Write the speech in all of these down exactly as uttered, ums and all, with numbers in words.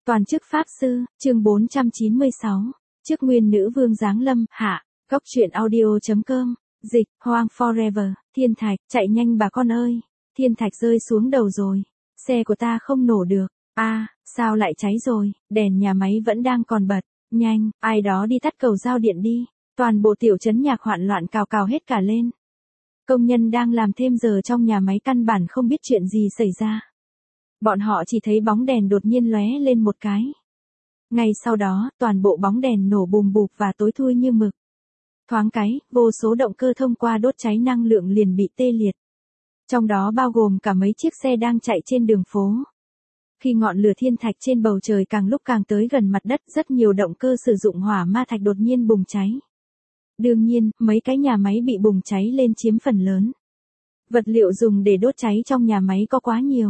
Toàn chức Pháp Sư, chương bốn trăm chín mươi sáu. Trước nguyên nữ vương giáng lâm, hạ. Góc truyện audio.com. Dịch, Hoang Forever, thiên thạch, chạy nhanh bà con ơi. Thiên thạch rơi xuống đầu rồi. Xe của ta không nổ được. a à, sao lại cháy rồi, đèn nhà máy vẫn đang còn bật. Nhanh, ai đó đi tắt cầu giao điện đi. Toàn bộ tiểu trấn nhạc hoạn loạn cào cào hết cả lên. Công nhân đang làm thêm giờ trong nhà máy căn bản không biết chuyện gì xảy ra. Bọn họ chỉ thấy bóng đèn đột nhiên lóe lên một cái. Ngay sau đó, toàn bộ bóng đèn nổ bùm bụp và tối thui như mực. Thoáng cái, vô số động cơ thông qua đốt cháy năng lượng liền bị tê liệt. Trong đó bao gồm cả mấy chiếc xe đang chạy trên đường phố. Khi ngọn lửa thiên thạch trên bầu trời càng lúc càng tới gần mặt đất, rất nhiều động cơ sử dụng hỏa ma thạch đột nhiên bùng cháy. Đương nhiên, mấy cái nhà máy bị bùng cháy lên chiếm phần lớn. Vật liệu dùng để đốt cháy trong nhà máy có quá nhiều.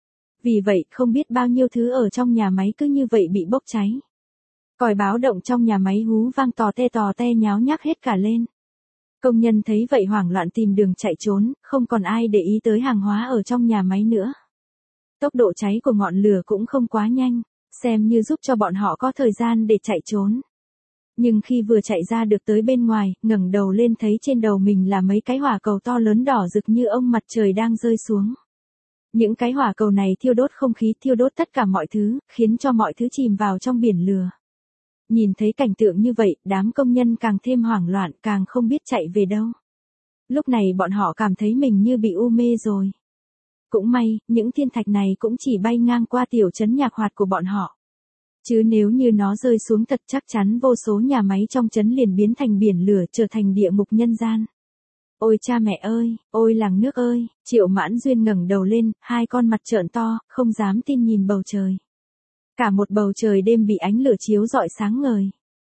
Vì vậy, không biết bao nhiêu thứ ở trong nhà máy cứ như vậy bị bốc cháy. Còi báo động trong nhà máy hú vang tò te tò te nháo nhác hết cả lên. Công nhân thấy vậy hoảng loạn tìm đường chạy trốn, không còn ai để ý tới hàng hóa ở trong nhà máy nữa. Tốc độ cháy của ngọn lửa cũng không quá nhanh, xem như giúp cho bọn họ có thời gian để chạy trốn. Nhưng khi vừa chạy ra được tới bên ngoài, ngẩng đầu lên thấy trên đầu mình là mấy cái hỏa cầu to lớn đỏ rực như ông mặt trời đang rơi xuống. Những cái hỏa cầu này thiêu đốt không khí, thiêu đốt tất cả mọi thứ, khiến cho mọi thứ chìm vào trong biển lửa. Nhìn thấy cảnh tượng như vậy, đám công nhân càng thêm hoảng loạn, càng không biết chạy về đâu. Lúc này bọn họ cảm thấy mình như bị u mê rồi. Cũng may, những thiên thạch này cũng chỉ bay ngang qua tiểu trấn nhạc hoạt của bọn họ. Chứ nếu như nó rơi xuống thật chắc chắn vô số nhà máy trong trấn liền biến thành biển lửa, trở thành địa ngục nhân gian. Ôi cha mẹ ơi, ôi làng nước ơi, Triệu Mãn Duyên ngẩng đầu lên, hai con mặt trợn to, không dám tin nhìn bầu trời. Cả một bầu trời đêm bị ánh lửa chiếu rọi sáng ngời.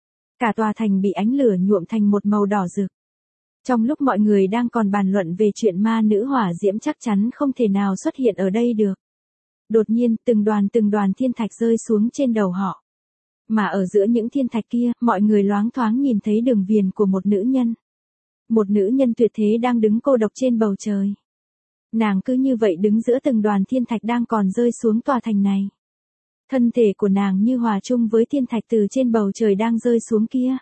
Cả tòa thành bị ánh lửa nhuộm thành một màu đỏ rực. Trong lúc mọi người đang còn bàn luận về chuyện ma nữ hỏa diễm chắc chắn không thể nào xuất hiện ở đây được. Đột nhiên, từng đoàn từng đoàn thiên thạch rơi xuống trên đầu họ. Mà ở giữa những thiên thạch kia, mọi người loáng thoáng nhìn thấy đường viền của một nữ nhân. Một nữ nhân tuyệt thế đang đứng cô độc trên bầu trời. Nàng cứ như vậy đứng giữa từng đoàn thiên thạch đang còn rơi xuống tòa thành này. Thân thể của nàng như hòa chung với thiên thạch từ trên bầu trời đang rơi xuống kia.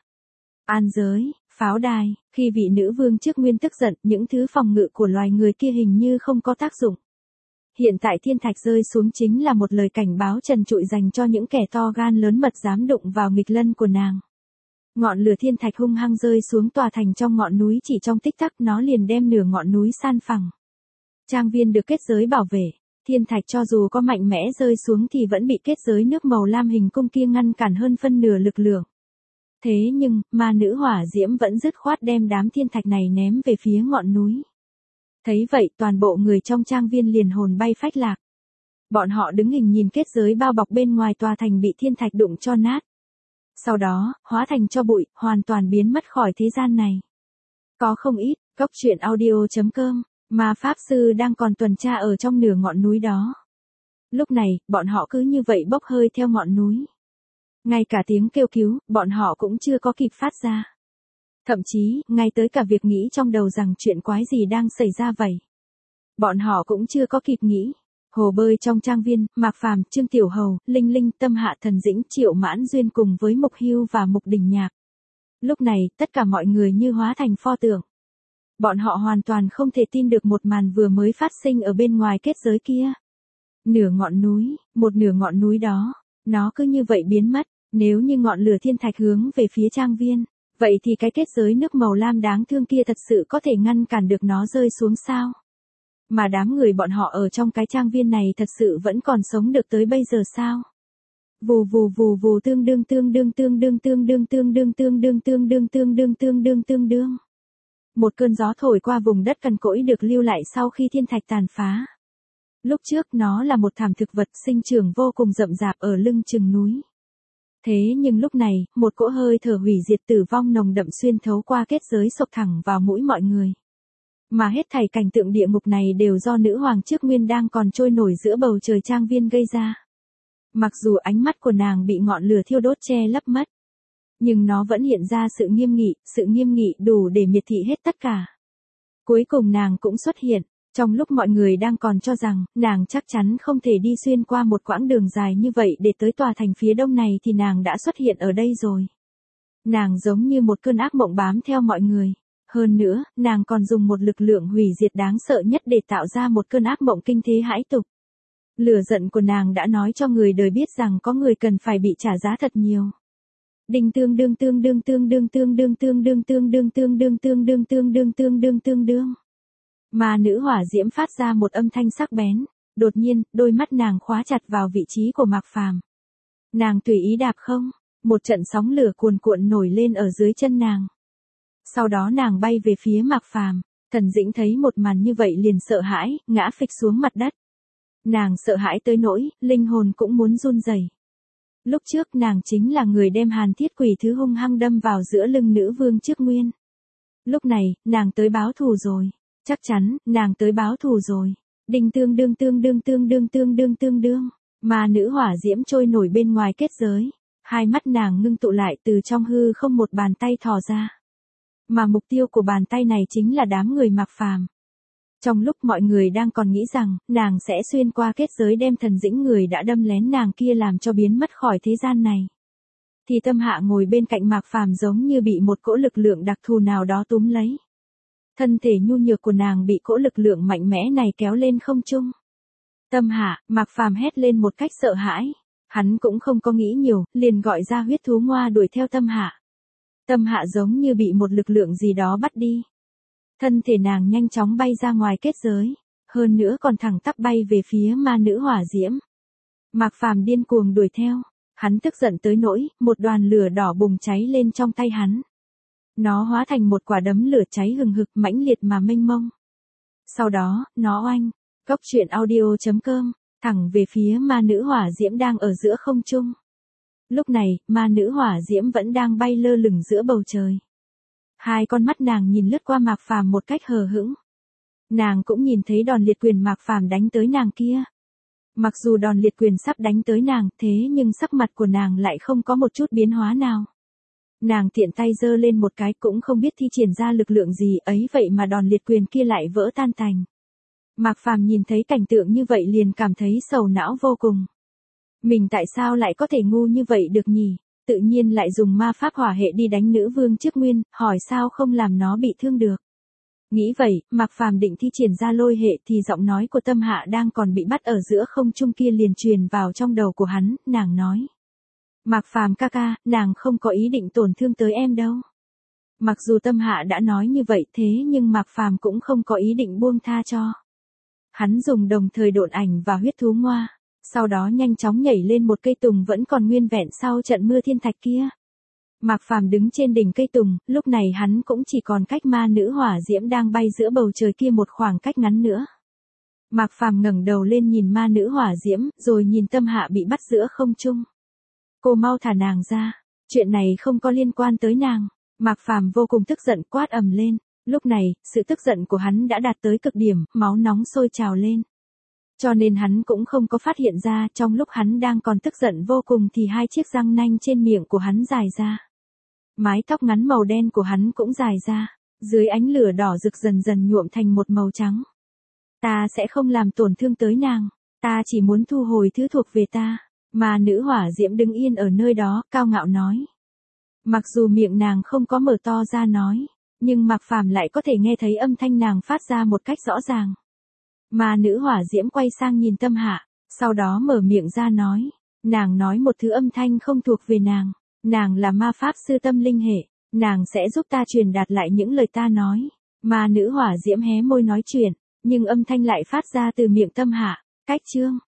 An giới, pháo đài, khi vị nữ vương trước nguyên tức giận, những thứ phòng ngự của loài người kia hình như không có tác dụng. Hiện tại thiên thạch rơi xuống chính là một lời cảnh báo trần trụi dành cho những kẻ to gan lớn mật dám đụng vào nghịch lân của nàng. Ngọn lửa thiên thạch hung hăng rơi xuống tòa thành trong ngọn núi, chỉ trong tích tắc nó liền đem nửa ngọn núi san phẳng. Trang viên được kết giới bảo vệ, thiên thạch cho dù có mạnh mẽ rơi xuống thì vẫn bị kết giới nước màu lam hình cung kia ngăn cản hơn phân nửa lực lượng. Thế nhưng, ma nữ hỏa diễm vẫn dứt khoát đem đám thiên thạch này ném về phía ngọn núi. Thấy vậy, toàn bộ người trong trang viên liền hồn bay phách lạc. Bọn họ đứng hình nhìn kết giới bao bọc bên ngoài tòa thành bị thiên thạch đụng cho nát. Sau đó, hóa thành tro bụi, hoàn toàn biến mất khỏi thế gian này. Có không ít, góc truyện audio.com, mà Pháp Sư đang còn tuần tra ở trong nửa ngọn núi đó. Lúc này, bọn họ cứ như vậy bốc hơi theo ngọn núi. Ngay cả tiếng kêu cứu, bọn họ cũng chưa có kịp phát ra. Thậm chí, ngay tới cả việc nghĩ trong đầu rằng chuyện quái gì đang xảy ra vậy. Bọn họ cũng chưa có kịp nghĩ. Hồ bơi trong trang viên, Mạc Phàm, Trương Tiểu Hầu, Linh Linh, Tâm Hạ Thần Dĩnh, Triệu Mãn Duyên cùng với Mục Hưu và Mục Đình Nhạc. Lúc này, tất cả mọi người như hóa thành pho tượng. Bọn họ hoàn toàn không thể tin được một màn vừa mới phát sinh ở bên ngoài kết giới kia. Nửa ngọn núi, một nửa ngọn núi đó, nó cứ như vậy biến mất. Nếu như ngọn lửa thiên thạch hướng về phía trang viên, vậy thì cái kết giới nước màu lam đáng thương kia thật sự có thể ngăn cản được nó rơi xuống sao? Mà đám người bọn họ ở trong cái trang viên này thật sự vẫn còn sống được tới bây giờ sao? Vù vù vù vù tương đương tương đương tương đương tương đương tương đương tương đương tương đương tương đương tương đương tương đương. Một cơn gió thổi qua vùng đất cằn cỗi được lưu lại sau khi thiên thạch tàn phá. Lúc trước nó là một thảm thực vật sinh trưởng vô cùng rậm rạp ở lưng chừng núi. Thế nhưng lúc này, một cỗ hơi thở hủy diệt tử vong nồng đậm xuyên thấu qua kết giới xộc thẳng vào mũi mọi người. Mà hết thảy cảnh tượng địa ngục này đều do nữ hoàng trước nguyên đang còn trôi nổi giữa bầu trời trang viên gây ra. Mặc dù ánh mắt của nàng bị ngọn lửa thiêu đốt che lấp mất, nhưng nó vẫn hiện ra sự nghiêm nghị, sự nghiêm nghị đủ để miệt thị hết tất cả. Cuối cùng nàng cũng xuất hiện, Trong lúc mọi người đang còn cho rằng, nàng chắc chắn không thể đi xuyên qua một quãng đường dài như vậy để tới tòa thành phía đông này thì nàng đã xuất hiện ở đây rồi. Nàng giống như một cơn ác mộng bám theo mọi người. Hơn nữa, nàng còn dùng một lực lượng hủy diệt đáng sợ nhất để tạo ra một cơn ác mộng kinh thế hãi tục. Lửa giận của nàng đã nói cho người đời biết rằng có người cần phải bị trả giá thật nhiều. Đinh tương đương tương đương tương đương tương đương tương đương tương đương tương đương tương đương tương đương tương đương tương đương. Ma nữ hỏa diễm phát ra một âm thanh sắc bén, đột nhiên, đôi mắt nàng khóa chặt vào vị trí của Mạc Phàm. Nàng tùy ý đạp không, một trận sóng lửa cuồn cuộn nổi lên ở dưới chân nàng. Sau đó nàng bay về phía Mạc Phàm, Thần Dĩnh thấy một màn như vậy liền sợ hãi, ngã phịch xuống mặt đất. Nàng sợ hãi tới nỗi, linh hồn cũng muốn run rẩy. Lúc trước nàng chính là người đem hàn thiết quỷ thứ hung hăng đâm vào giữa lưng nữ vương trước nguyên. Lúc này, nàng tới báo thù rồi. Chắc chắn, nàng tới báo thù rồi. Đinh tương đương tương đương tương đương tương đương tương đương. Ma nữ hỏa diễm trôi nổi bên ngoài kết giới. Hai mắt nàng ngưng tụ lại từ trong hư không một bàn tay thò ra. Mà mục tiêu của bàn tay này chính là đám người Mạc Phàm. Trong lúc mọi người đang còn nghĩ rằng, nàng sẽ xuyên qua kết giới đem Thần Dĩnh người đã đâm lén nàng kia làm cho biến mất khỏi thế gian này. Thì Tâm Hạ ngồi bên cạnh Mạc Phàm giống như bị một cỗ lực lượng đặc thù nào đó túm lấy. Thân thể nhu nhược của nàng bị cỗ lực lượng mạnh mẽ này kéo lên không trung. Tâm Hạ, Mạc Phàm hét lên một cách sợ hãi. Hắn cũng không có nghĩ nhiều, liền gọi ra huyết thú ngoa đuổi theo Tâm Hạ. Tâm Hạ giống như bị một lực lượng gì đó bắt đi. Thân thể nàng nhanh chóng bay ra ngoài kết giới, hơn nữa còn thẳng tắp bay về phía ma nữ hỏa diễm. Mạc Phàm điên cuồng đuổi theo, hắn tức giận tới nỗi, một đoàn lửa đỏ bùng cháy lên trong tay hắn. Nó hóa thành một quả đấm lửa cháy hừng hực mãnh liệt mà mênh mông. Sau đó, nó oanh, cốc truyện audio chấm com, thẳng về phía ma nữ hỏa diễm đang ở giữa không trung. Lúc này, ma nữ hỏa diễm vẫn đang bay lơ lửng giữa bầu trời. Hai con mắt nàng nhìn lướt qua Mạc Phàm một cách hờ hững. Nàng cũng nhìn thấy đòn liệt quyền Mạc Phàm đánh tới nàng kia. Mặc dù đòn liệt quyền sắp đánh tới nàng, thế nhưng sắc mặt của nàng lại không có một chút biến hóa nào. Nàng tiện tay giơ lên một cái cũng không biết thi triển ra lực lượng gì ấy vậy mà đòn liệt quyền kia lại vỡ tan tành. Mạc Phàm nhìn thấy cảnh tượng như vậy liền cảm thấy sầu não vô cùng. Mình tại sao lại có thể ngu như vậy được nhỉ? Tự nhiên lại dùng ma pháp hỏa hệ đi đánh nữ vương trước nguyên, hỏi sao không làm nó bị thương được. Nghĩ vậy, Mạc Phàm định thi triển ra lôi hệ thì giọng nói của Tâm Hạ đang còn bị bắt ở giữa không trung kia liền truyền vào trong đầu của hắn, nàng nói. Mạc Phàm ca ca, nàng không có ý định tổn thương tới em đâu. Mặc dù Tâm Hạ đã nói như vậy thế nhưng Mạc Phàm cũng không có ý định buông tha cho. Hắn dùng đồng thời độn ảnh và huyết thú ngoa. Sau đó nhanh chóng nhảy lên một cây tùng vẫn còn nguyên vẹn sau trận mưa thiên thạch kia. Mạc Phàm đứng trên đỉnh cây tùng, lúc này hắn cũng chỉ còn cách ma nữ hỏa diễm đang bay giữa bầu trời kia một khoảng cách ngắn nữa. Mạc Phàm ngẩng đầu lên nhìn ma nữ hỏa diễm, rồi nhìn Tâm Hạ bị bắt giữa không trung. Cô mau thả nàng ra, chuyện này không có liên quan tới nàng. Mạc Phàm vô cùng tức giận quát ầm lên, lúc này, sự tức giận của hắn đã đạt tới cực điểm, máu nóng sôi trào lên. Cho nên hắn cũng không có phát hiện ra trong lúc hắn đang còn tức giận vô cùng thì hai chiếc răng nanh trên miệng của hắn dài ra. Mái tóc ngắn màu đen của hắn cũng dài ra, dưới ánh lửa đỏ rực dần dần nhuộm thành một màu trắng. Ta sẽ không làm tổn thương tới nàng, ta chỉ muốn thu hồi thứ thuộc về ta. Mà nữ hỏa diễm đứng yên ở nơi đó, cao ngạo nói. Mặc dù miệng nàng không có mở to ra nói, nhưng Mạc Phàm lại có thể nghe thấy âm thanh nàng phát ra một cách rõ ràng. Mà nữ hỏa diễm quay sang nhìn Tâm Hạ, sau đó mở miệng ra nói, nàng nói một thứ âm thanh không thuộc về nàng, nàng là ma pháp sư tâm linh hệ, nàng sẽ giúp ta truyền đạt lại những lời ta nói. Mà nữ hỏa diễm hé môi nói chuyện, nhưng âm thanh lại phát ra từ miệng Tâm Hạ, cách chương.